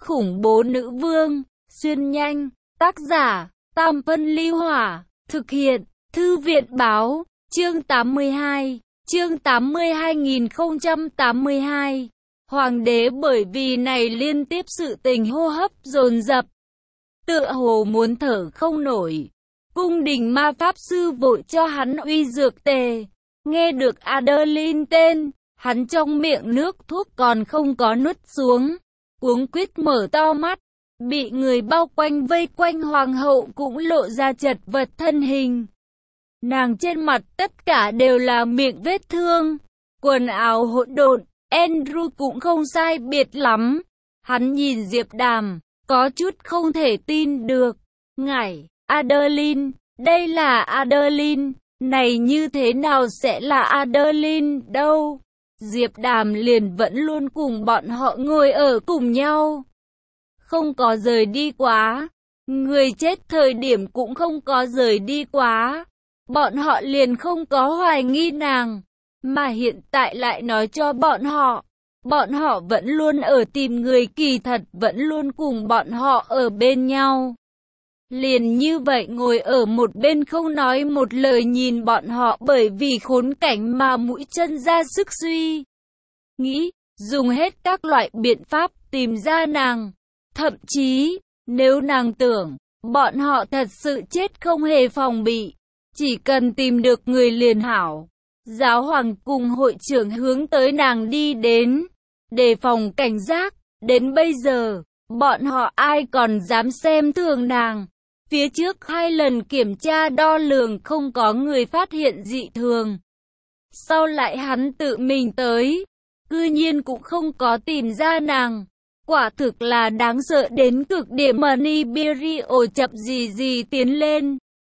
khủng bố nữ vương, xuyên nhanh, tác giả, Tam Phân Ly Hỏa, thực hiện, Thư viện Báo, chương 82, chương 80 2082. Hoàng đế bởi vì này liên tiếp sự tình hô hấp dồn dập, tựa hồ muốn thở không nổi. Cung đình ma pháp sư vội cho hắn uy dược tề. Nghe được Adeline tên, hắn trong miệng nước thuốc còn không có nuốt xuống, cuống quýt mở to mắt. Bị người bao quanh vây quanh, hoàng hậu cũng lộ ra chật vật thân hình. Nàng trên mặt tất cả đều là miệng vết thương, quần áo hỗn độn. Andrew cũng không sai biệt lắm. Hắn nhìn Diệp Đàm, có chút không thể tin được. Ngài, Adeline, đây là Adeline, này như thế nào sẽ là Adeline đâu? Diệp Đàm liền vẫn luôn cùng bọn họ ngồi ở cùng nhau, không có rời đi quá. Người chết thời điểm cũng không có rời đi quá. Bọn họ liền không có hoài nghi nàng, mà hiện tại lại nói cho bọn họ vẫn luôn ở tìm người, kỳ thật vẫn luôn cùng bọn họ ở bên nhau. Liền như vậy ngồi ở một bên không nói một lời nhìn bọn họ bởi vì khốn cảnh mà mũi chân ra sức suy nghĩ, dùng hết các loại biện pháp tìm ra nàng. Thậm chí, nếu nàng tưởng, bọn họ thật sự chết không hề phòng bị, chỉ cần tìm được người liền hảo. Giáo hoàng cùng hội trưởng hướng tới nàng đi đến, đề phòng cảnh giác. Đến bây giờ, bọn họ ai còn dám xem thường nàng. Phía trước 2 lần kiểm tra đo lường không có người phát hiện dị thường. Sau lại hắn tự mình tới, cư nhiên cũng không có tìm ra nàng. Quả thực là đáng sợ đến cực điểm. Maniberio chậm gì tiến lên.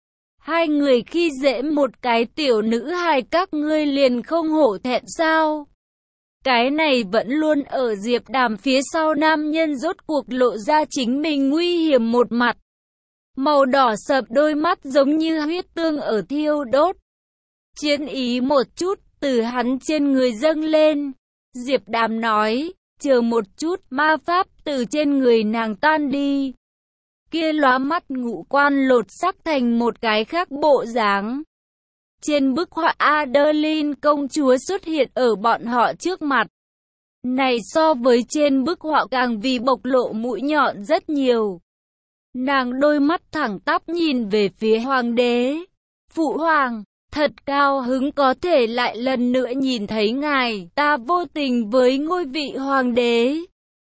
2 người khi dễ một cái tiểu nữ hài các ngươi liền không hổ thẹn sao? Cái này vẫn luôn ở Diệp Đàm phía sau nam nhân rốt cuộc lộ ra chính mình nguy hiểm một mặt. Màu đỏ sậm đôi mắt giống như huyết tương ở thiêu đốt. Chiến ý một chút từ hắn trên người dâng lên. Diệp Đàm nói, chờ một chút, ma pháp từ trên người nàng tan đi. Kia lóa mắt ngũ quan lột sắc thành một cái khác bộ dáng. Trên bức họa Adeline công chúa xuất hiện ở bọn họ trước mặt. Này so với trên bức họa càng vì bộc lộ mũi nhọn rất nhiều. Nàng đôi mắt thẳng tắp nhìn về phía hoàng đế. Phụ hoàng, thật cao hứng có thể lại lần nữa nhìn thấy ngài. Ta vô tình với ngôi vị hoàng đế,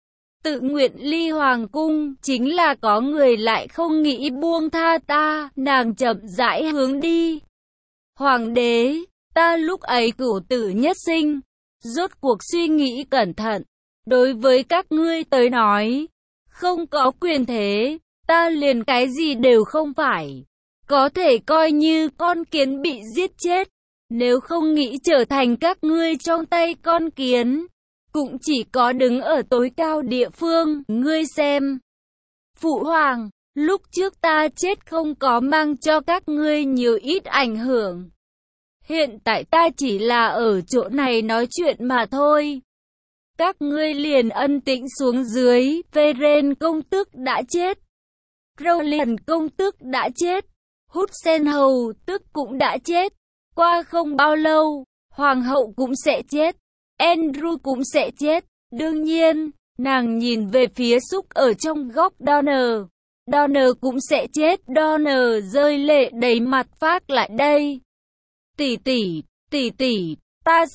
tự nguyện ly hoàng cung, chính là có người lại không nghĩ buông tha ta. Nàng chậm rãi hướng đi. Hoàng đế, ta lúc ấy cửu tử nhất sinh, rốt cuộc suy nghĩ cẩn thận. Đối với các ngươi tới nói, không có quyền thế, ta liền cái gì đều không phải. Có thể coi như con kiến bị giết chết. Nếu không nghĩ trở thành các ngươi trong tay con kiến, cũng chỉ có đứng ở tối cao địa phương. Ngươi xem, phụ hoàng, lúc trước ta chết không có mang cho các ngươi nhiều ít ảnh hưởng. Hiện tại ta chỉ là ở chỗ này nói chuyện mà thôi. Các ngươi liền ân tĩnh xuống dưới. Veren công tước đã chết, Rowland công tước đã chết, Hudson hầu tước cũng đã chết. Qua không bao lâu, hoàng hậu cũng sẽ chết, Andrew cũng sẽ chết. Đương nhiên, nàng nhìn về phía Súc ở trong góc Donner. Donner cũng sẽ chết. Donner rơi lệ đầy mặt phát lại đây. Tỷ tỷ, ta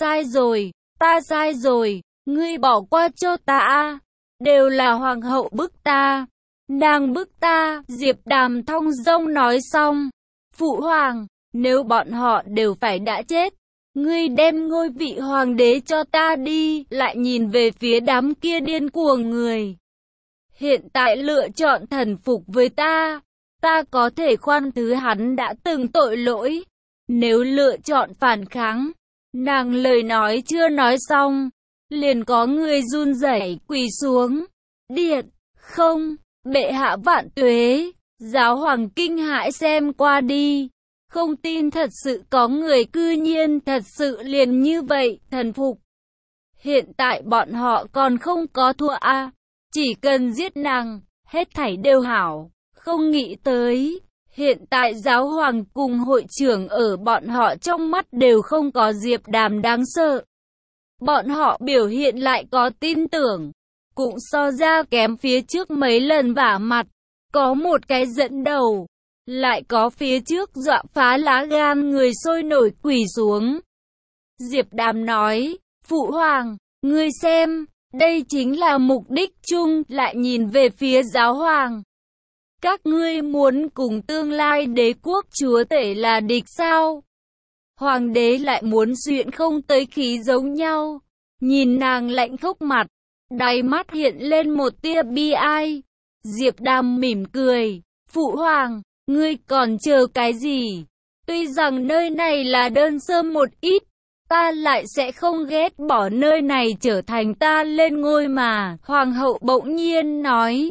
sai rồi, ngươi bỏ qua cho ta. Đều là hoàng hậu bức ta, nàng bức ta. Diệp Đàm thong dong nói xong. Phụ hoàng, nếu bọn họ đều phải đã chết, ngươi đem ngôi vị hoàng đế cho ta đi. Lại nhìn về phía đám kia điên cuồng người. Hiện tại lựa chọn thần phục với ta, ta có thể khoan thứ hắn đã từng tội lỗi. Nếu lựa chọn phản kháng, nàng lời nói chưa nói xong, liền có người run rẩy quỳ xuống. Điện, không, bệ hạ vạn tuế. Giáo hoàng kinh hãi xem qua đi, không tin thật sự có người cư nhiên thật sự liền như vậy thần phục. Hiện tại bọn họ còn không có thua Chỉ cần giết nàng, hết thảy đều hảo. Không nghĩ tới, hiện tại giáo hoàng cùng hội trưởng ở bọn họ trong mắt đều không có Diệp Đàm đáng sợ. Bọn họ biểu hiện lại có tin tưởng, cũng so ra kém phía trước mấy lần vả mặt. Có một cái dẫn đầu, lại có phía trước dọa phá lá gan người sôi nổi quỳ xuống. Diệp Đàm nói, Phụ Hoàng, ngươi xem, đây chính là mục đích chung, lại nhìn về phía giáo hoàng. Các ngươi muốn cùng tương lai đế quốc chúa tể là địch sao? Hoàng đế lại muốn duyện không tới khí giống nhau. Nhìn nàng lạnh khốc mặt, đáy mắt hiện lên một tia bi ai. Diệp Đàm mỉm cười, Phụ Hoàng, ngươi còn chờ cái gì? Tuy rằng nơi này là đơn sơ một ít, ta lại sẽ không ghét bỏ nơi này trở thành ta lên ngôi mà. Hoàng hậu bỗng nhiên nói,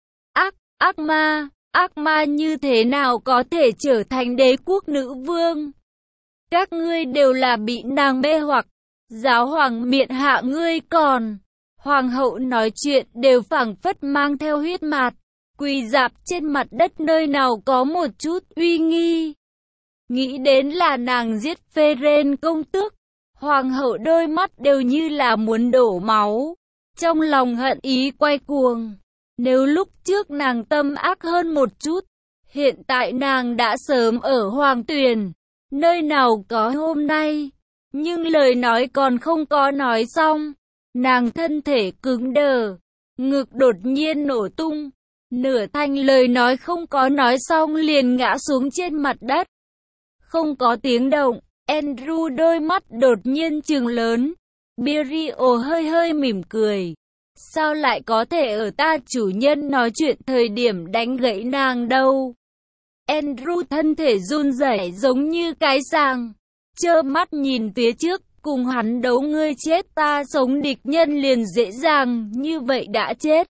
ác ma như thế nào có thể trở thành đế quốc nữ vương? Các ngươi đều là bị nàng mê hoặc, giáo hoàng miện hạ ngươi còn. Hoàng hậu nói chuyện đều phảng phất mang theo huyết mạt, quỳ rạp trên mặt đất nơi nào có một chút uy nghi. Nghĩ đến là nàng giết Phê-rên công tước, hoàng hậu đôi mắt đều như là muốn đổ máu, trong lòng hận ý quay cuồng. Nếu lúc trước nàng tâm ác hơn một chút, hiện tại nàng đã sớm ở Hoàng Tuyền, nơi nào có hôm nay. Nhưng lời nói còn không có nói xong, nàng thân thể cứng đờ, ngực đột nhiên nổ tung, nửa thanh lời nói không có nói xong liền ngã xuống trên mặt đất. Không có tiếng động, Andrew đôi mắt đột nhiên trừng lớn, Birio hơi mỉm cười. Sao lại có thể ở ta chủ nhân nói chuyện thời điểm đánh gãy nàng đâu? Andrew thân thể run rẩy giống như cái sàng, trơ mắt nhìn phía trước, cùng hắn đấu ngươi chết ta sống, địch nhân liền dễ dàng như vậy đã chết.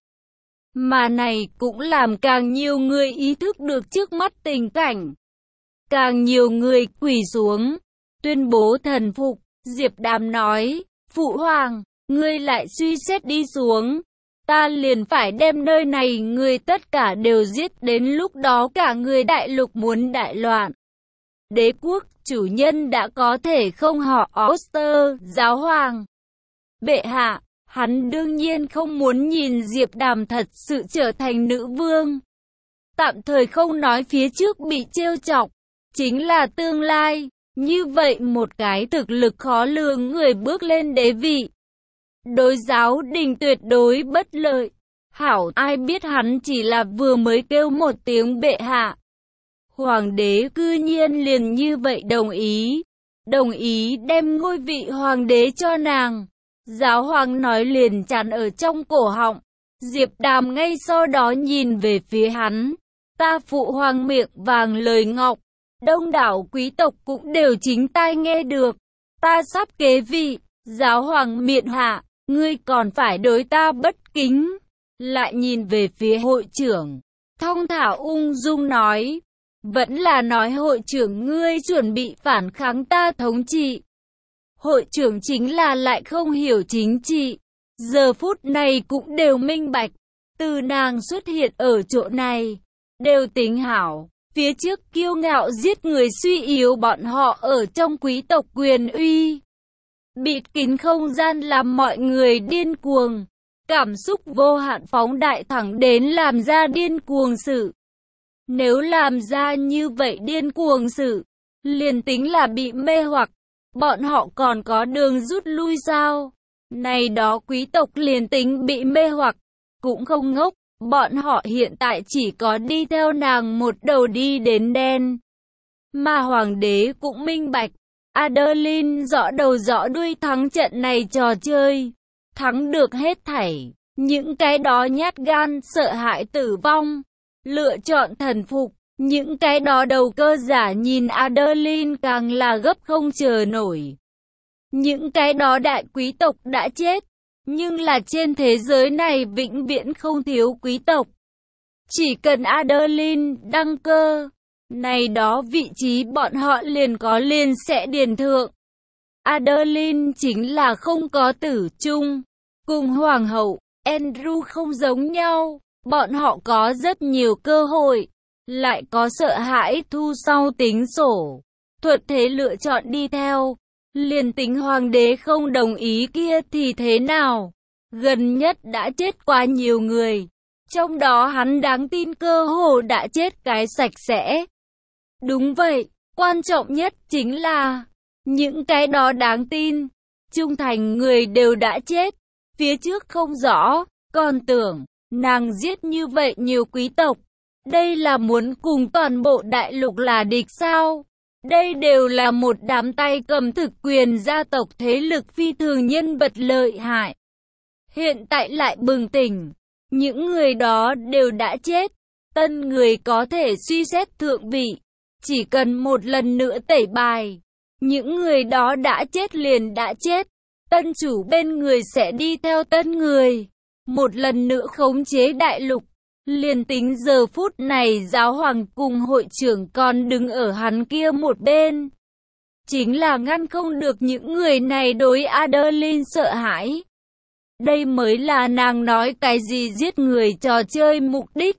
Mà này cũng làm càng nhiều người ý thức được trước mắt tình cảnh. Càng nhiều người quỳ xuống, tuyên bố thần phục. Diệp Đàm nói, Phụ Hoàng, ngươi lại suy xét đi xuống, ta liền phải đem nơi này người tất cả đều giết, đến lúc đó cả người đại lục muốn đại loạn. Đế quốc chủ nhân đã có thể không họ Oster, giáo hoàng. Bệ hạ, hắn đương nhiên không muốn nhìn Diệp Đàm thật sự trở thành nữ vương. Tạm thời không nói phía trước bị trêu chọc, chính là tương lai, như vậy một cái thực lực khó lường người bước lên đế vị. Đối giáo đình tuyệt đối bất lợi. Hảo, ai biết hắn chỉ là vừa mới kêu một tiếng bệ hạ. Hoàng đế cư nhiên liền như vậy đồng ý đem ngôi vị hoàng đế cho nàng. Giáo hoàng nói liền tràn ở trong cổ họng. Diệp Đàm ngay sau đó nhìn về phía hắn. Ta phụ hoàng miệng vàng lời ngọc, đông đảo quý tộc cũng đều chính tai nghe được. Ta sắp kế vị, giáo hoàng miện hạ, ngươi còn phải đối ta bất kính. Lại nhìn về phía hội trưởng, thong thả ung dung nói, vẫn là nói hội trưởng ngươi chuẩn bị phản kháng ta thống trị. Hội trưởng chính là lại không hiểu chính trị, giờ phút này cũng đều minh bạch, từ nàng xuất hiện ở chỗ này, đều tính hảo, phía trước kiêu ngạo giết người suy yếu bọn họ ở trong quý tộc quyền uy. Bịt kín không gian làm mọi người điên cuồng, cảm xúc vô hạn phóng đại thẳng đến làm ra điên cuồng sự. Nếu làm ra như vậy điên cuồng sự, liền tính là bị mê hoặc, bọn họ còn có đường rút lui sao? Này đó quý tộc liền tính bị mê hoặc, cũng không ngốc, bọn họ hiện tại chỉ có đi theo nàng một đầu đi đến đen. Mà hoàng đế cũng minh bạch, Adeline rõ đầu rõ đuôi thắng trận này trò chơi, thắng được hết thảy, những cái đó nhát gan sợ hãi tử vong, lựa chọn thần phục, những cái đó đầu cơ giả nhìn Adeline càng là gấp không chờ nổi. Những cái đó đại quý tộc đã chết, nhưng là trên thế giới này vĩnh viễn không thiếu quý tộc. Chỉ cần Adeline đăng cơ, này đó vị trí bọn họ liền có liền sẽ điền thượng. Adeline chính là không có tử chung, cùng hoàng hậu, Andrew không giống nhau, bọn họ có rất nhiều cơ hội, lại có sợ hãi thu sau tính sổ. Thuận thế lựa chọn đi theo, liền tính hoàng đế không đồng ý kia thì thế nào? Gần nhất đã chết quá nhiều người, trong đó hắn đáng tin cơ hồ đã chết cái sạch sẽ. Đúng vậy, quan trọng nhất chính là những cái đó đáng tin, trung thành người đều đã chết. Phía trước không rõ, còn tưởng nàng giết như vậy nhiều quý tộc, đây là muốn cùng toàn bộ đại lục là địch sao? Đây đều là một đám tay cầm thực quyền gia tộc thế lực phi thường nhân vật lợi hại. Hiện tại lại bừng tỉnh, những người đó đều đã chết, tân người có thể suy xét thượng vị, chỉ cần một lần nữa tẩy bài. Những người đó đã chết liền đã chết, tân chủ bên người sẽ đi theo tân người, một lần nữa khống chế đại lục. Liền tính giờ phút này giáo hoàng cùng hội trưởng còn đứng ở hắn kia một bên, chính là ngăn không được những người này đối Adeline sợ hãi. Đây mới là nàng nói cái gì giết người trò chơi mục đích.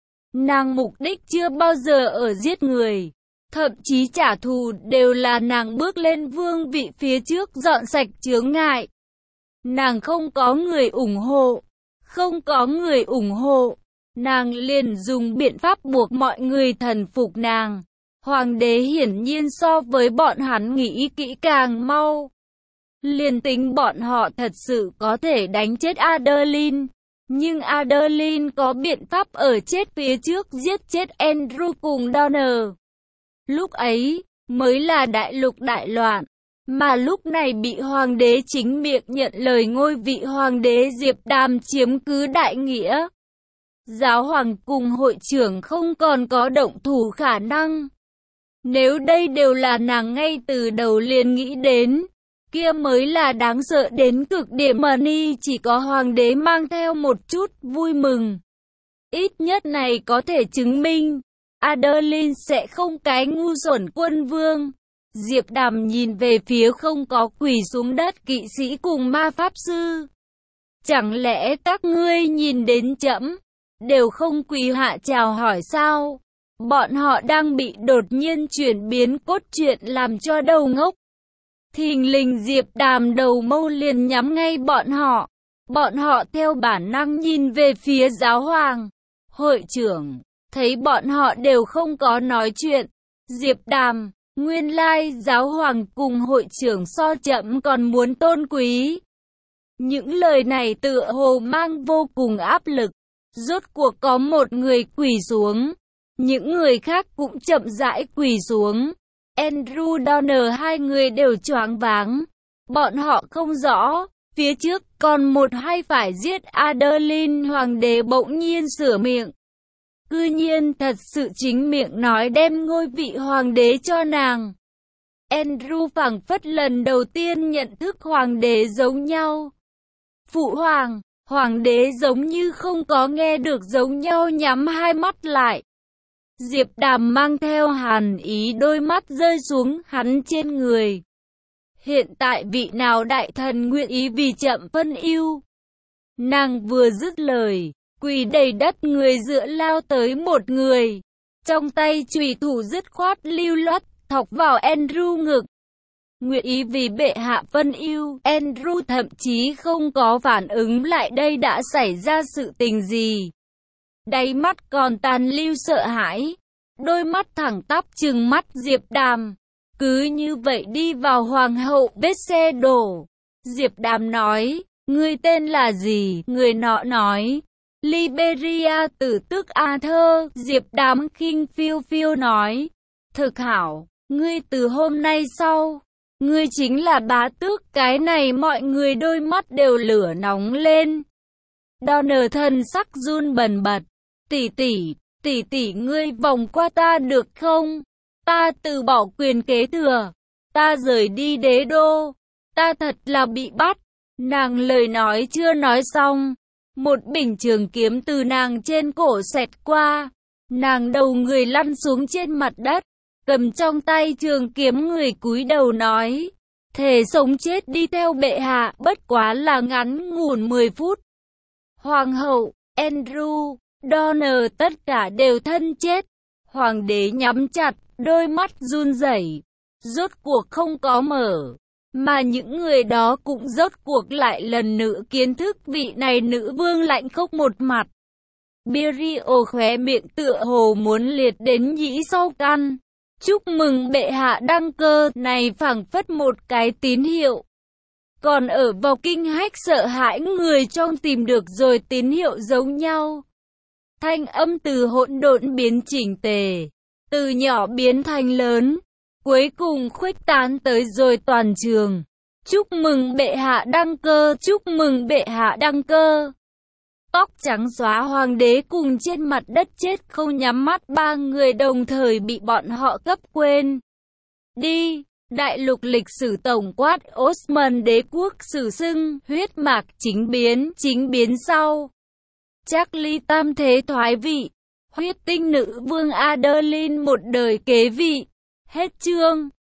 Nàng mục đích chưa bao giờ ở giết người, thậm chí trả thù đều là nàng bước lên vương vị phía trước dọn sạch chướng ngại. Nàng không có người ủng hộ, không có người ủng hộ, nàng liền dùng biện pháp buộc mọi người thần phục nàng. Hoàng đế hiển nhiên so với bọn hắn nghĩ kỹ càng mau. Liền tính bọn họ thật sự có thể đánh chết Adeline, nhưng Adeline có biện pháp ở chết phía trước giết chết Andrew cùng Donner. Lúc ấy, mới là đại lục đại loạn, mà lúc này bị hoàng đế chính miệng nhận lời ngôi vị hoàng đế Diệp Đàm chiếm cứ đại nghĩa. Giáo hoàng cùng hội trưởng không còn có động thủ khả năng. Nếu đây đều là nàng ngay từ đầu liền nghĩ đến, kia mới là đáng sợ đến cực điểm mà ni chỉ có hoàng đế mang theo một chút vui mừng. Ít nhất này có thể chứng minh, Adeline sẽ không cái ngu xuẩn quân vương. Diệp Đàm nhìn về phía không có quỳ xuống đất kỵ sĩ cùng ma pháp sư. Chẳng lẽ các ngươi nhìn đến trẫm đều không quỳ hạ chào hỏi sao? Bọn họ đang bị đột nhiên chuyển biến cốt truyện làm cho đầu ngốc. Thình lình Diệp Đàm đầu mâu liền nhắm ngay bọn họ. Bọn họ theo bản năng nhìn về phía giáo hoàng, hội trưởng, thấy bọn họ đều không có nói chuyện. Diệp Đàm, nguyên lai giáo hoàng cùng hội trưởng so chậm còn muốn tôn quý. Những lời này tựa hồ mang vô cùng áp lực. Rốt cuộc có một người quỳ xuống, những người khác cũng chậm rãi quỳ xuống. Andrew Donner hai người đều choáng váng. Bọn họ không rõ, phía trước còn một hay phải giết Adeline. Hoàng đế bỗng nhiên sửa miệng. Cư nhiên thật sự chính miệng nói đem ngôi vị hoàng đế cho nàng. Andrew phảng phất lần đầu tiên nhận thức hoàng đế giống nhau. Phụ hoàng, hoàng đế giống như không có nghe được giống nhau nhắm hai mắt lại. Diệp Đàm mang theo hàn ý đôi mắt rơi xuống hắn trên người. Hiện tại vị nào đại thần nguyện ý vì chậm phân ưu? Nàng vừa dứt lời, quỳ đầy đất người dựa lao tới một người. Trong tay chùy thủ dứt khoát lưu loát, thọc vào Andrew ngực. Nguyện ý vì bệ hạ phân ưu. Andrew thậm chí không có phản ứng lại đây đã xảy ra sự tình gì. Đáy mắt còn tàn lưu sợ hãi, đôi mắt thẳng tắp trừng mắt Diệp Đàm. Cứ như vậy đi vào hoàng hậu vết xe đổ. Diệp Đàm nói, ngươi tên là gì? Người nọ nói, Liberia tử tước Arthur. Diệp Đàm khinh phiêu phiêu nói, thực hảo, ngươi từ hôm nay sau, ngươi chính là bá tước. Cái này mọi người đôi mắt đều lửa nóng lên. Donner thân sắc run bần bật. Tỷ tỷ ngươi vòng qua ta được không? Ta từ bỏ quyền kế thừa. Ta rời đi đế đô. Ta thật là bị bắt. Nàng lời nói chưa nói xong. Một bình trường kiếm từ nàng trên cổ xẹt qua. Nàng đầu người lăn xuống trên mặt đất. Cầm trong tay trường kiếm người cúi đầu nói. Thề sống chết đi theo bệ hạ, bất quá là ngắn ngủn 10 phút. Hoàng hậu, Andrew, Donner tất cả đều thân chết. Hoàng đế nhắm chặt, đôi mắt run rẩy, rốt cuộc không có mở. Mà những người đó cũng rốt cuộc lại lần nữa kiến thức vị này nữ vương lạnh khốc một mặt. Birio khóe miệng tựa hồ muốn liệt đến nhĩ sau căn. Chúc mừng bệ hạ đăng cơ, này phảng phất một cái tín hiệu. Còn ở vào kinh hách sợ hãi người trong tìm được rồi tín hiệu giống nhau. Thanh âm từ hỗn độn biến chỉnh tề, từ nhỏ biến thành lớn, cuối cùng khuếch tán tới rồi toàn trường. Chúc mừng bệ hạ đăng cơ, chúc mừng bệ hạ đăng cơ. Tóc trắng xóa hoàng đế cùng trên mặt đất chết không nhắm mắt ba người đồng thời bị bọn họ cấp quên. Đi, đại lục lịch sử tổng quát Osman đế quốc sử xưng, huyết mạc chính biến sau. Charlie tam thế thoái vị, huyết tinh nữ vương Adeline một đời kế vị. Hết chương.